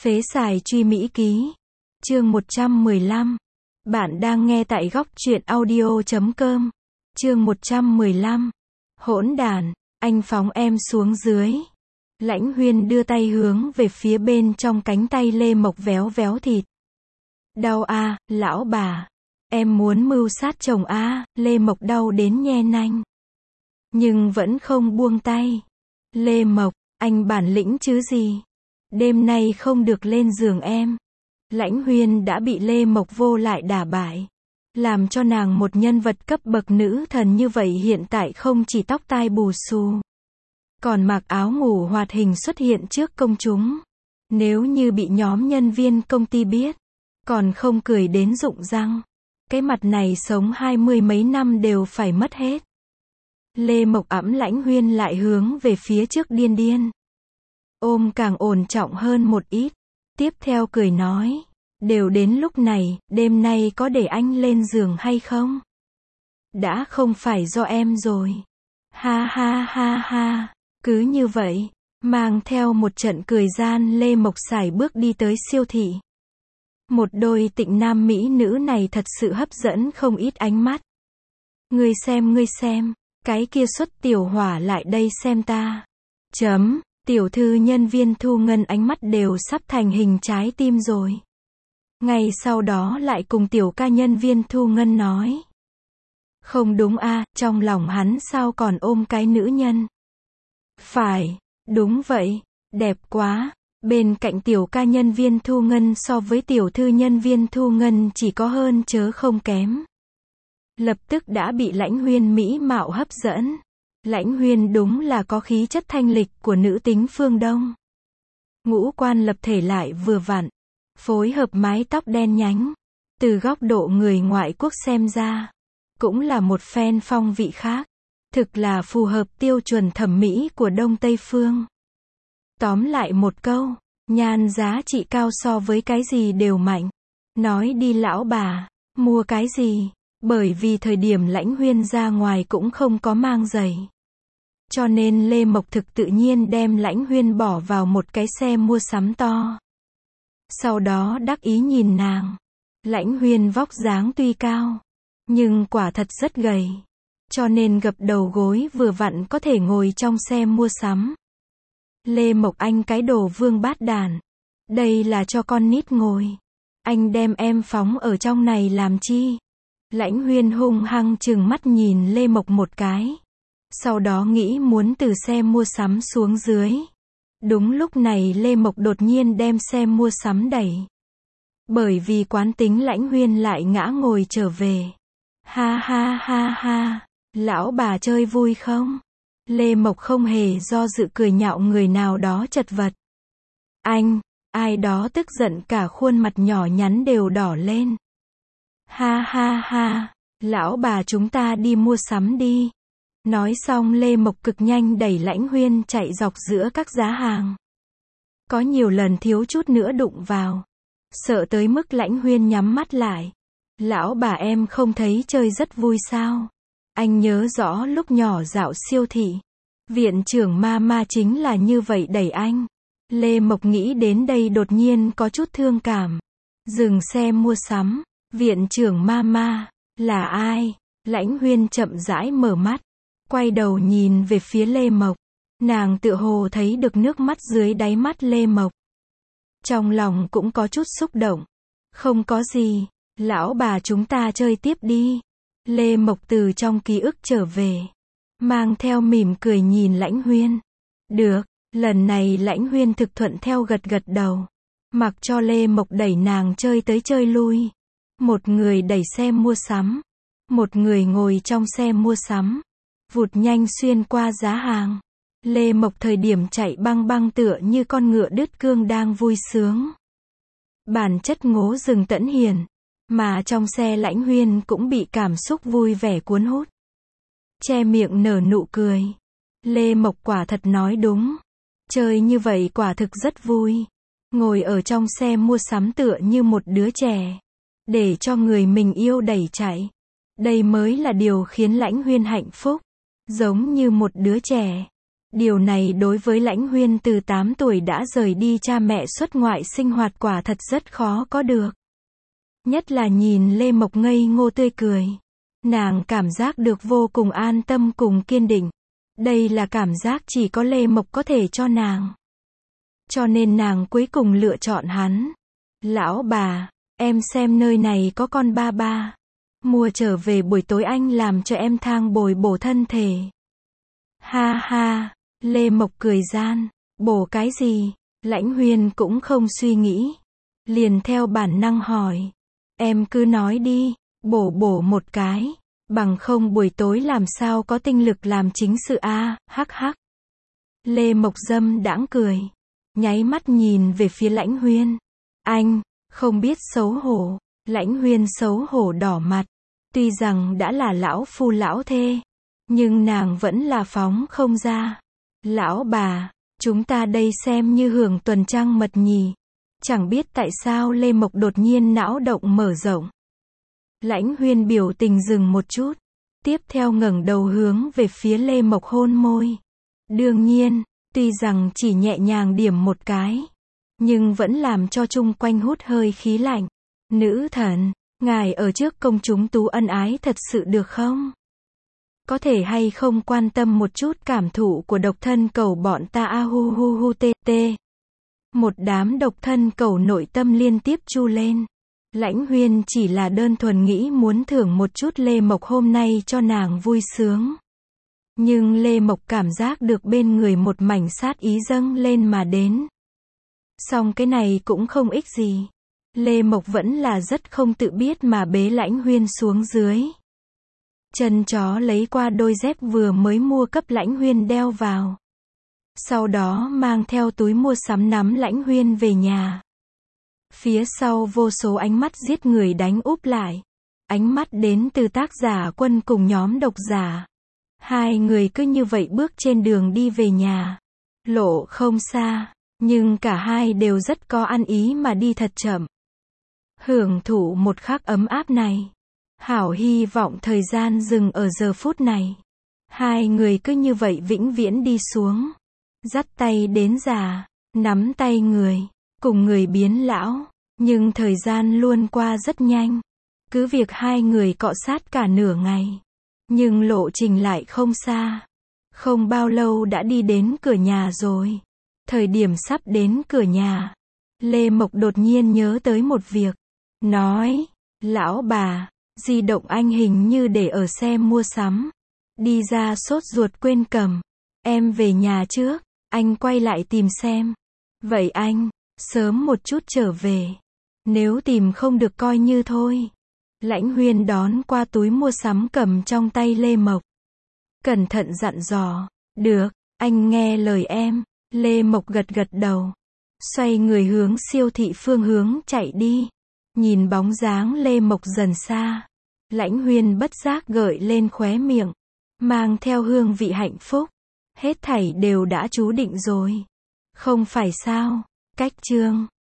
Phế xài truy Mỹ ký. Chương 115. Bạn đang nghe tại góc truyện audio.com. Chương 115. Hỗn đàn, anh phóng em xuống dưới. Lãnh Huyên đưa tay hướng về phía bên trong cánh tay Lê Mộc véo véo thịt. Đau à, lão bà. Em muốn mưu sát chồng à, Lê Mộc đau đến nhe nanh. Nhưng vẫn không buông tay. Lê Mộc, anh bản lĩnh chứ gì. Đêm nay không được lên giường em. Lãnh Huyên đã bị Lê Mộc vô lại đả bại. Làm cho nàng một nhân vật cấp bậc nữ thần như vậy hiện tại không chỉ tóc tai bù xù, còn mặc áo ngủ hoạt hình xuất hiện trước công chúng. Nếu như bị nhóm nhân viên công ty biết, còn không cười đến rụng răng. Cái mặt này sống 20 mấy năm đều phải mất hết. Lê Mộc ẵm Lãnh Huyên lại hướng về phía trước điên điên. Ôm càng ổn trọng hơn một ít. Tiếp theo cười nói. Đều đến lúc này, đêm nay có để anh lên giường hay không? Đã không phải do em rồi. Ha ha ha ha. Cứ như vậy, mang theo một trận cười gian Lê Mộc sải bước đi tới siêu thị. Một đôi tịnh nam mỹ nữ này thật sự hấp dẫn không ít ánh mắt. Ngươi xem, cái kia xuất tiểu hỏa lại đây xem ta. Tiểu thư nhân viên Thu Ngân ánh mắt đều sắp thành hình trái tim rồi. Ngay sau đó lại cùng tiểu ca nhân viên Thu Ngân nói. Không đúng a, trong lòng hắn sao còn ôm cái nữ nhân. Phải, đúng vậy, đẹp quá. Bên cạnh tiểu ca nhân viên Thu Ngân so với tiểu thư nhân viên Thu Ngân chỉ có hơn chớ không kém. Lập tức đã bị Lãnh Huyên mỹ mạo hấp dẫn. Lãnh Huyên đúng là có khí chất thanh lịch của nữ tính phương Đông. Ngũ quan lập thể lại vừa vặn, phối hợp mái tóc đen nhánh. Từ góc độ người ngoại quốc xem ra, cũng là một phen phong vị khác. Thực là phù hợp tiêu chuẩn thẩm mỹ của Đông Tây phương. Tóm lại một câu, nhan giá trị cao so với cái gì đều mạnh. Nói đi lão bà, mua cái gì? Bởi vì thời điểm Lãnh Huyên ra ngoài cũng không có mang giày. Cho nên Lê Mộc thực tự nhiên đem Lãnh Huyên bỏ vào một cái xe mua sắm to. Sau đó đắc ý nhìn nàng. Lãnh Huyên vóc dáng tuy cao, nhưng quả thật rất gầy. Cho nên gập đầu gối vừa vặn có thể ngồi trong xe mua sắm. Lê Mộc anh cái đồ vương bát đàn. Đây là cho con nít ngồi. Anh đem em phóng ở trong này làm chi? Lãnh Huyên hung hăng trừng mắt nhìn Lê Mộc một cái. Sau đó nghĩ muốn từ xe mua sắm xuống dưới. Đúng lúc này Lê Mộc đột nhiên đem xe mua sắm đẩy. Bởi vì quán tính Lãnh Huyên lại ngã ngồi trở về. Ha ha ha ha. Lão bà chơi vui không? Lê Mộc không hề do dự cười nhạo người nào đó chật vật. Anh, ai đó tức giận cả khuôn mặt nhỏ nhắn đều đỏ lên. Ha ha ha, lão bà chúng ta đi mua sắm đi. Nói xong Lê Mộc cực nhanh đẩy Lãnh Huyên chạy dọc giữa các giá hàng. Có nhiều lần thiếu chút nữa đụng vào. Sợ tới mức Lãnh Huyên nhắm mắt lại. Lão bà em không thấy chơi rất vui sao? Anh nhớ rõ lúc nhỏ dạo siêu thị. Viện trưởng ma chính là như vậy đẩy anh. Lê Mộc nghĩ đến đây đột nhiên có chút thương cảm. Dừng xe mua sắm. Viện trưởng ma là ai? Lãnh Huyên chậm rãi mở mắt. Quay đầu nhìn về phía Lê Mộc. Nàng tựa hồ thấy được nước mắt dưới đáy mắt Lê Mộc. Trong lòng cũng có chút xúc động. Không có gì. Lão bà chúng ta chơi tiếp đi. Lê Mộc từ trong ký ức trở về. Mang theo mỉm cười nhìn Lãnh Huyên. Được, lần này Lãnh Huyên thực thuận theo gật gật đầu. Mặc cho Lê Mộc đẩy nàng chơi tới chơi lui. Một người đẩy xe mua sắm. Một người ngồi trong xe mua sắm. Vụt nhanh xuyên qua giá hàng. Lê Mộc thời điểm chạy băng băng tựa như con ngựa đứt cương đang vui sướng. Bản chất ngố rừng tẫn hiền. Mà trong xe Lãnh Huyên cũng bị cảm xúc vui vẻ cuốn hút. Che miệng nở nụ cười. Lê Mộc quả thật nói đúng. Chơi như vậy quả thực rất vui. Ngồi ở trong xe mua sắm tựa như một đứa trẻ. Để cho người mình yêu đẩy chạy. Đây mới là điều khiến Lãnh Huyên hạnh phúc. Giống như một đứa trẻ. Điều này đối với Lãnh Huyên từ 8 tuổi đã rời đi cha mẹ xuất ngoại sinh hoạt quả thật rất khó có được. Nhất là nhìn Lê Mộc ngây ngô tươi cười. Nàng cảm giác được vô cùng an tâm cùng kiên định. Đây là cảm giác chỉ có Lê Mộc có thể cho nàng. Cho nên nàng cuối cùng lựa chọn hắn. Lão bà, em xem nơi này có con ba ba. Mua trở về buổi tối anh làm cho em thang bồi bổ thân thể. Ha ha, Lê Mộc cười gian. Bổ cái gì? Lãnh Huyên cũng không suy nghĩ. Liền theo bản năng hỏi. Em cứ nói đi, bổ một cái. Bằng không buổi tối làm sao có tinh lực làm chính sự a, hắc hắc. Lê Mộc dâm đãng cười. Nháy mắt nhìn về phía Lãnh Huyên. Anh, không biết xấu hổ. Lãnh Huyên xấu hổ đỏ mặt. Tuy rằng đã là lão phu lão thê, nhưng nàng vẫn là phóng không ra. Lão bà, chúng ta đây xem như hưởng tuần trăng mật nhì. Chẳng biết tại sao Lê Mộc đột nhiên não động mở rộng. Lãnh Huyên biểu tình dừng một chút. Tiếp theo ngẩng đầu hướng về phía Lê Mộc hôn môi. Đương nhiên, tuy rằng chỉ nhẹ nhàng điểm một cái, nhưng vẫn làm cho chung quanh hút hơi khí lạnh. Nữ thần, ngài ở trước công chúng tú ân ái thật sự được không? Có thể hay không quan tâm một chút cảm thụ của độc thân cầu bọn ta a hu hu hu tê tê. Một đám độc thân cầu nội tâm liên tiếp chu lên. Lãnh Huyên chỉ là đơn thuần nghĩ muốn thưởng một chút Lê Mộc hôm nay cho nàng vui sướng. Nhưng Lê Mộc cảm giác được bên người một mảnh sát ý dâng lên mà đến. Song cái này cũng không ích gì. Lê Mộc vẫn là rất không tự biết mà bế Lãnh Huyên xuống dưới. Chân chó lấy qua đôi dép vừa mới mua cấp Lãnh Huyên đeo vào. Sau đó mang theo túi mua sắm nắm Lãnh Huyên về nhà. Phía sau vô số ánh mắt giết người đánh úp lại. Ánh mắt đến từ tác giả Quân cùng nhóm độc giả. Hai người cứ như vậy bước trên đường đi về nhà. Lộ không xa, nhưng cả hai đều rất có ăn ý mà đi thật chậm. Hưởng thụ một khắc ấm áp này. Hảo hy vọng thời gian dừng ở giờ phút này. Hai người cứ như vậy vĩnh viễn đi xuống. Dắt tay đến già, nắm tay người, cùng người biến lão. Nhưng thời gian luôn qua rất nhanh. Cứ việc hai người cọ sát cả nửa ngày. Nhưng lộ trình lại không xa. Không bao lâu đã đi đến cửa nhà rồi. Thời điểm sắp đến cửa nhà, Lê Mộc đột nhiên nhớ tới một việc. Nói, lão bà, di động anh hình như để ở xe mua sắm. Đi ra sốt ruột quên cầm. Em về nhà trước, anh quay lại tìm xem. Vậy anh, sớm một chút trở về. Nếu tìm không được coi như thôi. Lãnh Huyên đón qua túi mua sắm cầm trong tay Lê Mộc. Cẩn thận dặn dò. Được, anh nghe lời em. Lê Mộc gật gật đầu. Xoay người hướng siêu thị phương hướng chạy đi. Nhìn bóng dáng Lê Mộc dần xa. Lãnh Huyên bất giác gợi lên khóe miệng. Mang theo hương vị hạnh phúc. Hết thảy đều đã chú định rồi. Không phải sao? Cách chương